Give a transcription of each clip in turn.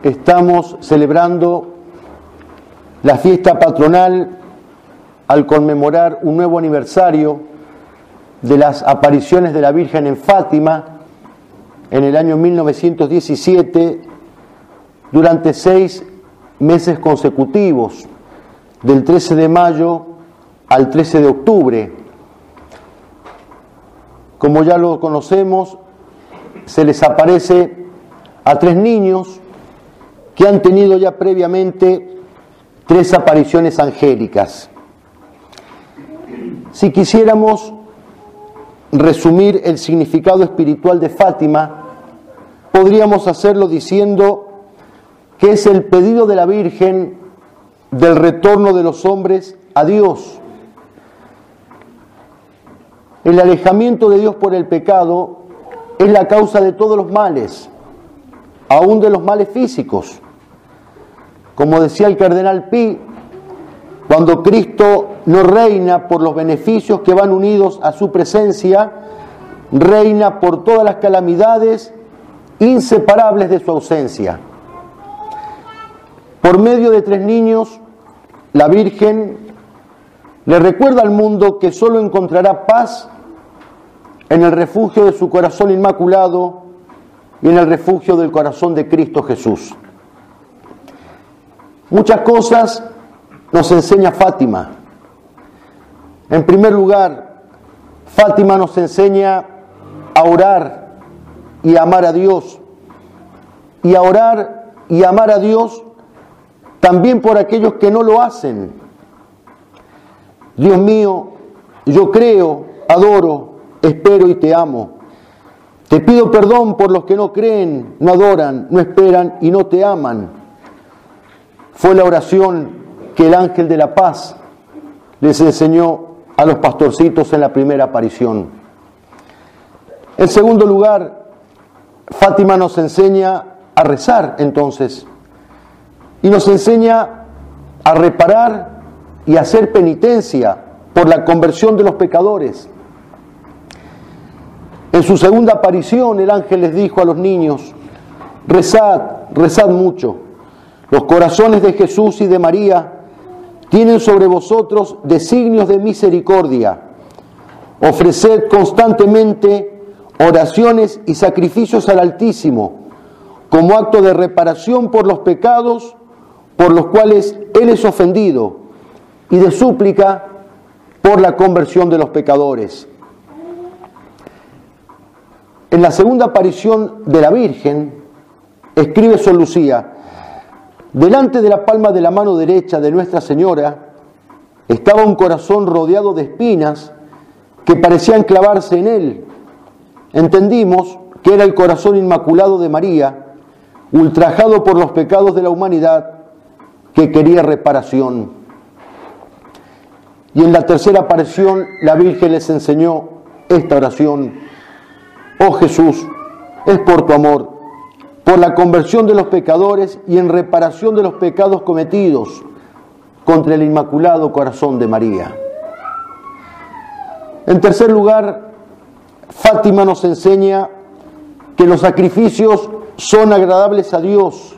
Estamos celebrando la fiesta patronal al conmemorar un nuevo aniversario de las apariciones de la Virgen en Fátima en el año 1917 durante 6 meses consecutivos, del 13 de mayo al 13 de octubre. Como ya lo conocemos, se les aparece a 3 niños que han tenido ya previamente 3 apariciones angélicas. Si quisiéramos resumir el significado espiritual de Fátima, podríamos hacerlo diciendo que es el pedido de la Virgen del retorno de los hombres a Dios. El alejamiento de Dios por el pecado es la causa de todos los males, aún de los males físicos. Como decía el cardenal Pi, cuando Cristo no reina por los beneficios que van unidos a su presencia, reina por todas las calamidades inseparables de su ausencia. Por medio de 3 niños, la Virgen le recuerda al mundo que solo encontrará paz en el refugio de su corazón inmaculado y en el refugio del corazón de Cristo Jesús. Muchas cosas nos enseña Fátima. En primer lugar, Fátima nos enseña a orar y a amar a Dios. Y a orar y amar a Dios también por aquellos que no lo hacen. Dios mío, yo creo, adoro, espero y te amo. Te pido perdón por los que no creen, no adoran, no esperan y no te aman. Fue la oración que el ángel de la paz les enseñó a los pastorcitos en la primera aparición. En segundo lugar, Fátima nos enseña a rezar entonces, y nos enseña a reparar y a hacer penitencia por la conversión de los pecadores. En su segunda aparición, el ángel les dijo a los niños: rezad, rezad mucho. Los corazones de Jesús y de María tienen sobre vosotros designios de misericordia. Ofreced constantemente oraciones y sacrificios al Altísimo, como acto de reparación por los pecados por los cuales Él es ofendido, y de súplica por la conversión de los pecadores. En la segunda aparición de la Virgen, escribe Sor Lucía: delante de la palma de la mano derecha de Nuestra Señora estaba un corazón rodeado de espinas que parecían clavarse en él. Entendimos que era el corazón inmaculado de María, ultrajado por los pecados de la humanidad, que quería reparación. Y en la tercera aparición la Virgen les enseñó esta oración: oh Jesús, es por tu amor, por la conversión de los pecadores y en reparación de los pecados cometidos contra el Inmaculado Corazón de María. En tercer lugar, Fátima nos enseña que los sacrificios son agradables a Dios.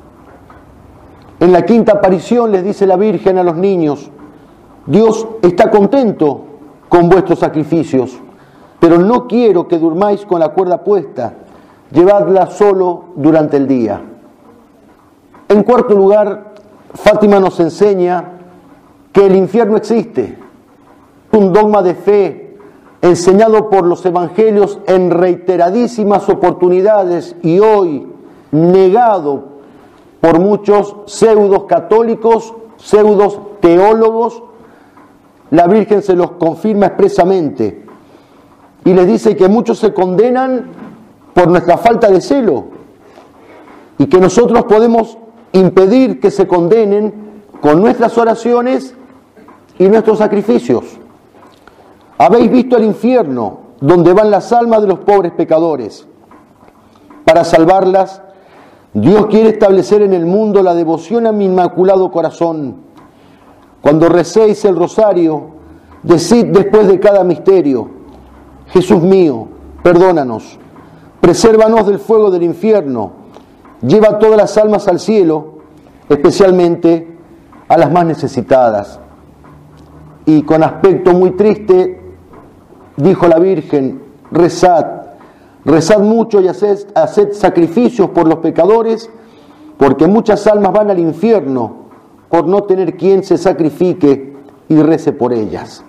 En la quinta aparición les dice la Virgen a los niños: Dios está contento con vuestros sacrificios, pero no quiero que durmáis con la cuerda puesta. Llevadla solo durante el día. En cuarto lugar, Fátima nos enseña que el infierno existe. Un dogma de fe enseñado por los evangelios en reiteradísimas oportunidades y hoy negado por muchos pseudos católicos, pseudos teólogos. La Virgen se los confirma expresamente y les dice que muchos se condenan por nuestra falta de celo y que nosotros podemos impedir que se condenen con nuestras oraciones y nuestros sacrificios. Habéis visto el infierno, donde van las almas de los pobres pecadores. Para salvarlas, Dios quiere establecer en el mundo la devoción a mi Inmaculado Corazón. Cuando recéis el rosario, decid después de cada misterio: Jesús mío, perdónanos, presérvanos del fuego del infierno lleva todas las almas al cielo, especialmente a las más necesitadas. Y con aspecto muy triste dijo la Virgen: rezad mucho y haced sacrificios por los pecadores, porque muchas almas van al infierno por no tener quien se sacrifique y rece por ellas.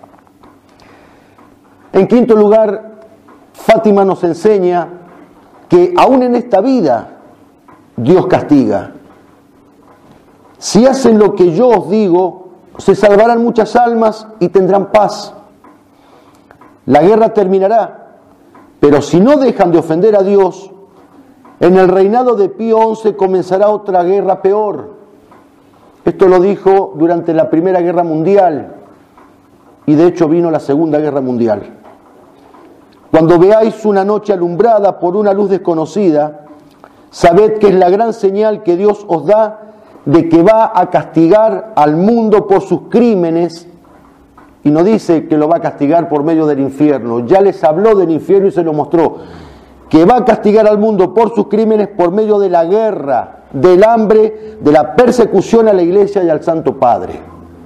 En quinto lugar, Fátima nos enseña que aún en esta vida Dios castiga. Si hacen lo que yo os digo, se salvarán muchas almas y tendrán paz. La guerra terminará, pero si no dejan de ofender a Dios, en el reinado de Pío XI comenzará otra guerra peor. Esto lo dijo durante la Primera Guerra Mundial, y de hecho vino la Segunda Guerra Mundial. Cuando veáis una noche alumbrada por una luz desconocida, sabed que es la gran señal que Dios os da de que va a castigar al mundo por sus crímenes, y no dice que lo va a castigar por medio del infierno, ya les habló del infierno y se lo mostró, que va a castigar al mundo por sus crímenes por medio de la guerra, del hambre, de la persecución a la Iglesia y al Santo Padre.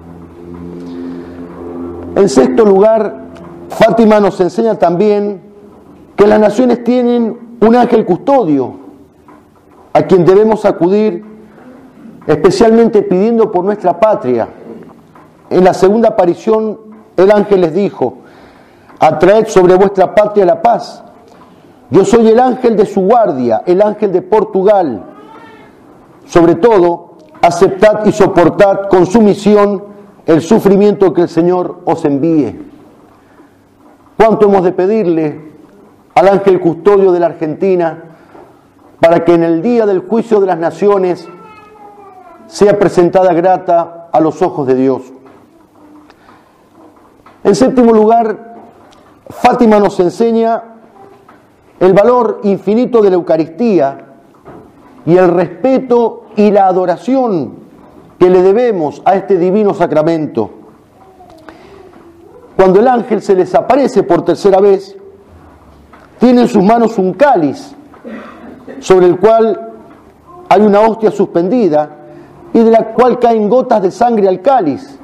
En sexto lugar, Fátima nos enseña también que las naciones tienen un ángel custodio a quien debemos acudir, especialmente pidiendo por nuestra patria. En la segunda aparición, el ángel les dijo: atraed sobre vuestra patria la paz. Yo soy el ángel de su guardia, el ángel de Portugal. Sobre todo, aceptad y soportad con sumisión el sufrimiento que el Señor os envíe. ¿Cuánto hemos de pedirle al ángel custodio de la Argentina para que en el día del juicio de las naciones sea presentada grata a los ojos de Dios? En séptimo lugar, Fátima nos enseña el valor infinito de la Eucaristía y el respeto y la adoración que le debemos a este divino sacramento. Cuando el ángel se les aparece por tercera vez, tiene en sus manos un cáliz sobre el cual hay una hostia suspendida y de la cual caen gotas de sangre al cáliz.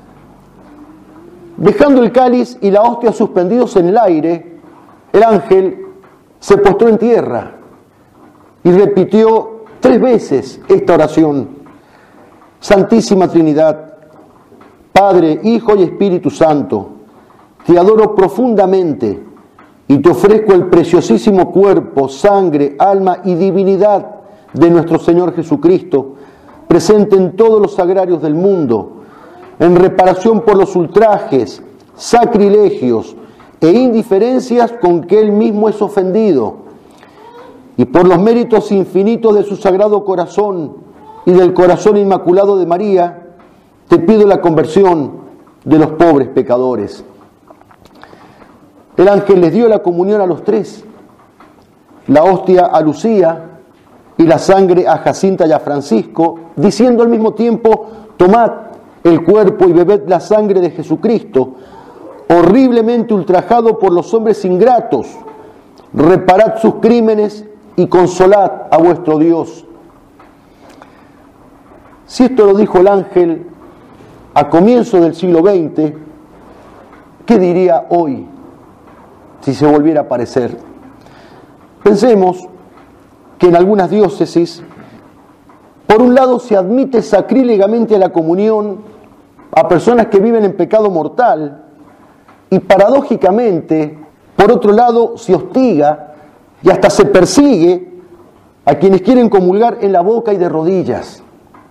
Dejando el cáliz y la hostia suspendidos en el aire, el ángel se postró en tierra y repitió 3 veces esta oración: Santísima Trinidad, Padre, Hijo y Espíritu Santo, te adoro profundamente y te ofrezco el preciosísimo cuerpo, sangre, alma y divinidad de nuestro Señor Jesucristo, presente en todos los sagrarios del mundo, en reparación por los ultrajes, sacrilegios e indiferencias con que Él mismo es ofendido, y por los méritos infinitos de su Sagrado Corazón y del Corazón Inmaculado de María, te pido la conversión de los pobres pecadores. El ángel les dio la comunión a los 3, la hostia a Lucía y la sangre a Jacinta y a Francisco, diciendo al mismo tiempo: tomad el cuerpo y bebed la sangre de Jesucristo, horriblemente ultrajado por los hombres ingratos, reparad sus crímenes y consolad a vuestro Dios. Si esto lo dijo el ángel a comienzo del siglo XX, ¿qué diría hoy si se volviera a aparecer? Pensemos que en algunas diócesis, por un lado, se admite sacrílegamente a la comunión a personas que viven en pecado mortal y paradójicamente, por otro lado, se hostiga y hasta se persigue a quienes quieren comulgar en la boca y de rodillas.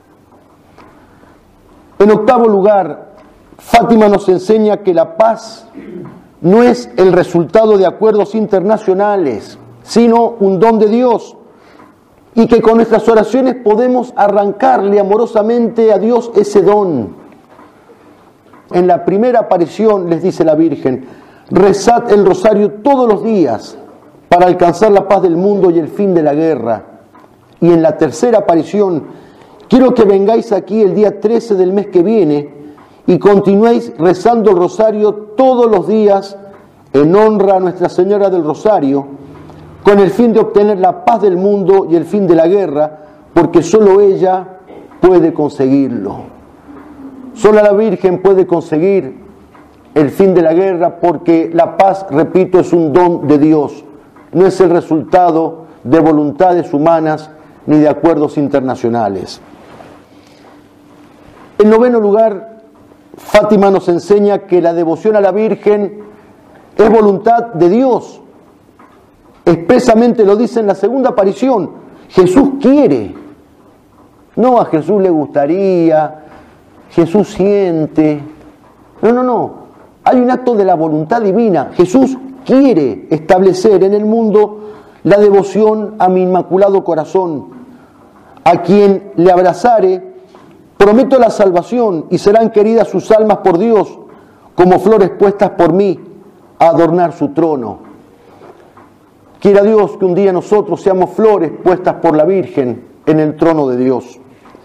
En octavo lugar, Fátima nos enseña que la paz no es el resultado de acuerdos internacionales, sino un don de Dios, y que con nuestras oraciones podemos arrancarle amorosamente a Dios ese don. En la primera aparición les dice la Virgen: rezad el rosario todos los días para alcanzar la paz del mundo y el fin de la guerra. Y en la tercera aparición: quiero que vengáis aquí el día 13 del mes que viene y continuéis rezando el rosario todos los días en honra a Nuestra Señora del Rosario, con el fin de obtener la paz del mundo y el fin de la guerra, porque solo ella puede conseguirlo. Solo la Virgen puede conseguir el fin de la guerra, porque la paz, repito, es un don de Dios, no es el resultado de voluntades humanas ni de acuerdos internacionales. En noveno lugar, Fátima nos enseña que la devoción a la Virgen es voluntad de Dios. Expresamente lo dice en la segunda aparición. Jesús quiere. No, a Jesús le gustaría, Jesús siente. No. Hay un acto de la voluntad divina. Jesús quiere establecer en el mundo la devoción a mi Inmaculado Corazón. A quien le abrazare, prometo la salvación y serán queridas sus almas por Dios como flores puestas por mí a adornar su trono. Quiera Dios que un día nosotros seamos flores puestas por la Virgen en el trono de Dios.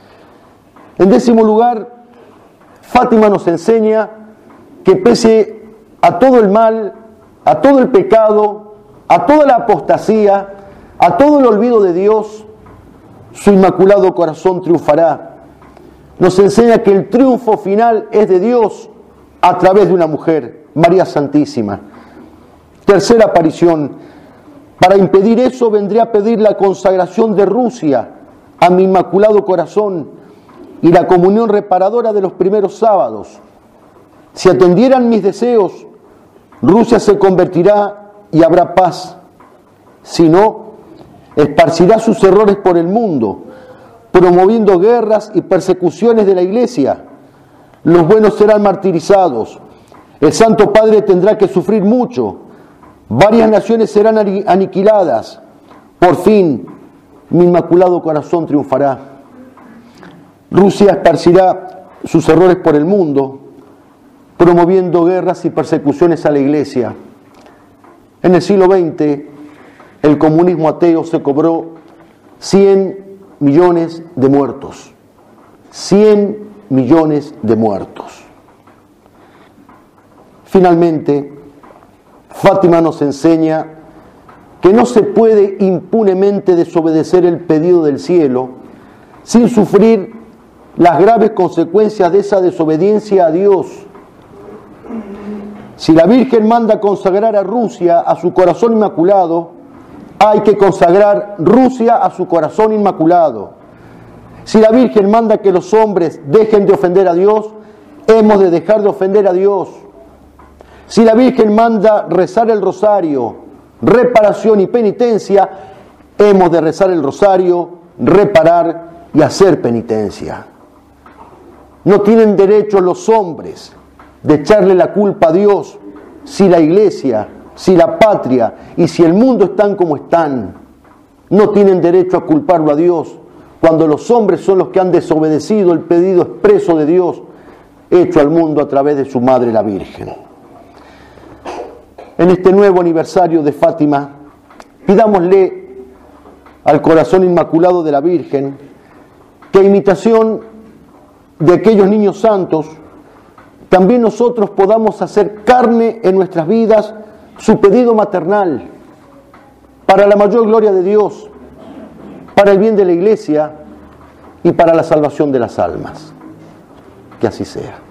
En décimo lugar, Fátima nos enseña que pese a todo el mal, a todo el pecado, a toda la apostasía, a todo el olvido de Dios, su Inmaculado Corazón triunfará. Nos enseña que el triunfo final es de Dios a través de una mujer, María Santísima. Tercera aparición. Para impedir eso vendría a pedir la consagración de Rusia a mi Inmaculado Corazón y la comunión reparadora de los primeros sábados. Si atendieran mis deseos, Rusia se convertirá y habrá paz. Si no, esparcirá sus errores por el mundo, promoviendo guerras y persecuciones de la Iglesia. Los buenos serán martirizados. El Santo Padre tendrá que sufrir mucho. Varias naciones serán aniquiladas. Por fin, mi Inmaculado Corazón triunfará. Rusia esparcirá sus errores por el mundo, promoviendo guerras y persecuciones a la Iglesia. En el siglo XX, el comunismo ateo se cobró 100 millones de muertos. 100 millones de muertos. Finalmente, Fátima nos enseña que no se puede impunemente desobedecer el pedido del cielo sin sufrir las graves consecuencias de esa desobediencia a Dios. Si la Virgen manda consagrar a Rusia a su corazón inmaculado, hay que consagrar Rusia a su corazón inmaculado. Si la Virgen manda que los hombres dejen de ofender a Dios, hemos de dejar de ofender a Dios. Si la Virgen manda rezar el rosario, reparación y penitencia, hemos de rezar el rosario, reparar y hacer penitencia. No tienen derecho los hombres de echarle la culpa a Dios si la Iglesia, si la patria y si el mundo están como están. No tienen derecho a culparlo a Dios cuando los hombres son los que han desobedecido el pedido expreso de Dios hecho al mundo a través de su Madre la Virgen. En este nuevo aniversario de Fátima, pidámosle al corazón inmaculado de la Virgen que a imitación de aquellos niños santos, también nosotros podamos hacer carne en nuestras vidas su pedido maternal para la mayor gloria de Dios, para el bien de la Iglesia y para la salvación de las almas. Que así sea.